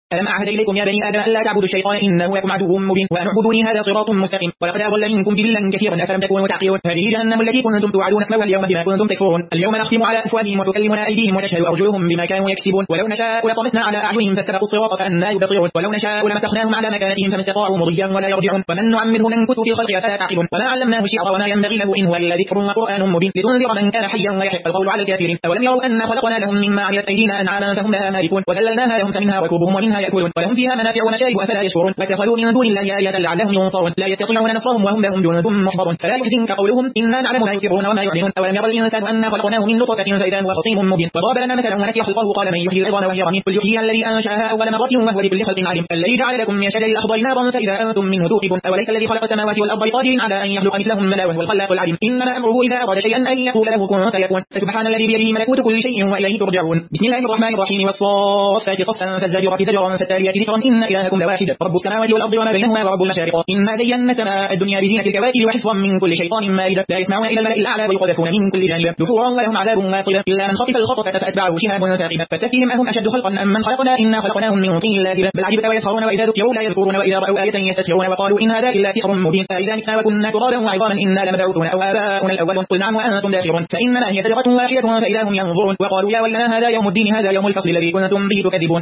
ألم أعهد إليكم يا بني آدم ألا تعبدوا الشيطان إنه لكم عدو مبين وأن اعبدوني هذا صراط مستقيم ولقد أضل منكم جبلا كثيرا أفلم تكونوا تعقلون هذه جهنم التي كنتم توعدون اسمها اليوم بما كنتم تكفرون اليوم نختم على أفواههم وتكلمنا أيديهم وتشهد أرجلهم بما كانوا يكسبون ولو نشاء لطمسنا على أعينهم فاستبقوا الصراط فأنى يبصرون ولو نشاء لمسخناهم على مكانتهم فما استطاعوا مضيا ولا يرجعون ومن نعمره ننكث في الخلق أفلا تعقلون وما علمناه الشعر وما ينبغي له إن هو إلا ذكر وقرآن مبين لتنذر من كان حيا ويحق القول على الكافرين أولم يروا أنا خلقنا لهم مما عملت أيدينا أنعاما فهم لها مالكون وذللناها لهم فمنها ركوبهم ومنها يأكلون ولهم فيها منافع ومشارب أفلا يشكرون واتخذوا من دون الله آلهة لعلهم ينصرون لا يستطيعون نصرهم وهم لهم جند محضرون فلا يحزنك قولهم إنا نعلم ما يسرون وما يعلنون أولم يرى الإنسان أنا خلقناه من نطفة فإذا هو خصيم مبين وضرب لنا مثلا ونسي خلقه قال من يحيي العظام وهي رميم قل يحييها الذي أنشأها أول مرة وهو بكل خلق عليم الذي جعل لكم من شجر الأخضر نارا فإذا أنتم منه توقدون أوليس الذي خلق السماوات والأرض بقادر على أن يخلق مثلهم بلى وهو الخلاق العليم إنما أمره إذا أراد شيئا أن يقول له كن فيكون فسبحان الذي بيده ملكوت كل شيء وإليه ترجعون بسم الله الرحمن الرحيم والصافات صفا فالزاجرات زجرا فالتاليات ذكرا إن إلهكم لواحد رب السماوات والأرض وما بينهما ورب المشارق إنا زينا السماء الدنيا بزينة الكواكب وحفظا من كل شيطان مارد لا يسمعون إلى الملأ الأعلى ويقذفون من كل جانب دحورا ولهم عذاب واصب إلا من خطف الخطفة فأتبعه شهاب ثاقب فاستفتهم أهم أشد خلقا أم من خلقنا إنا خلقناهم من طين لازب بل عجبت ويسخرون وإذا ذكروا لا يذكرون وإذا رأوا آية يستسخرون وقالوا إن هذا إلا سحر مبين فإذا متنا وكنا ترابا وعظاما إنا لمبعوثون أو آباؤنا الأولون قل نعم وأنتم داخرون فإنما هي زجرة واحدة فإذا هم ينظرون وقالوا يا ولنا هذا يوم الدين هذا يوم الفصل الذي كنتم به تكذبون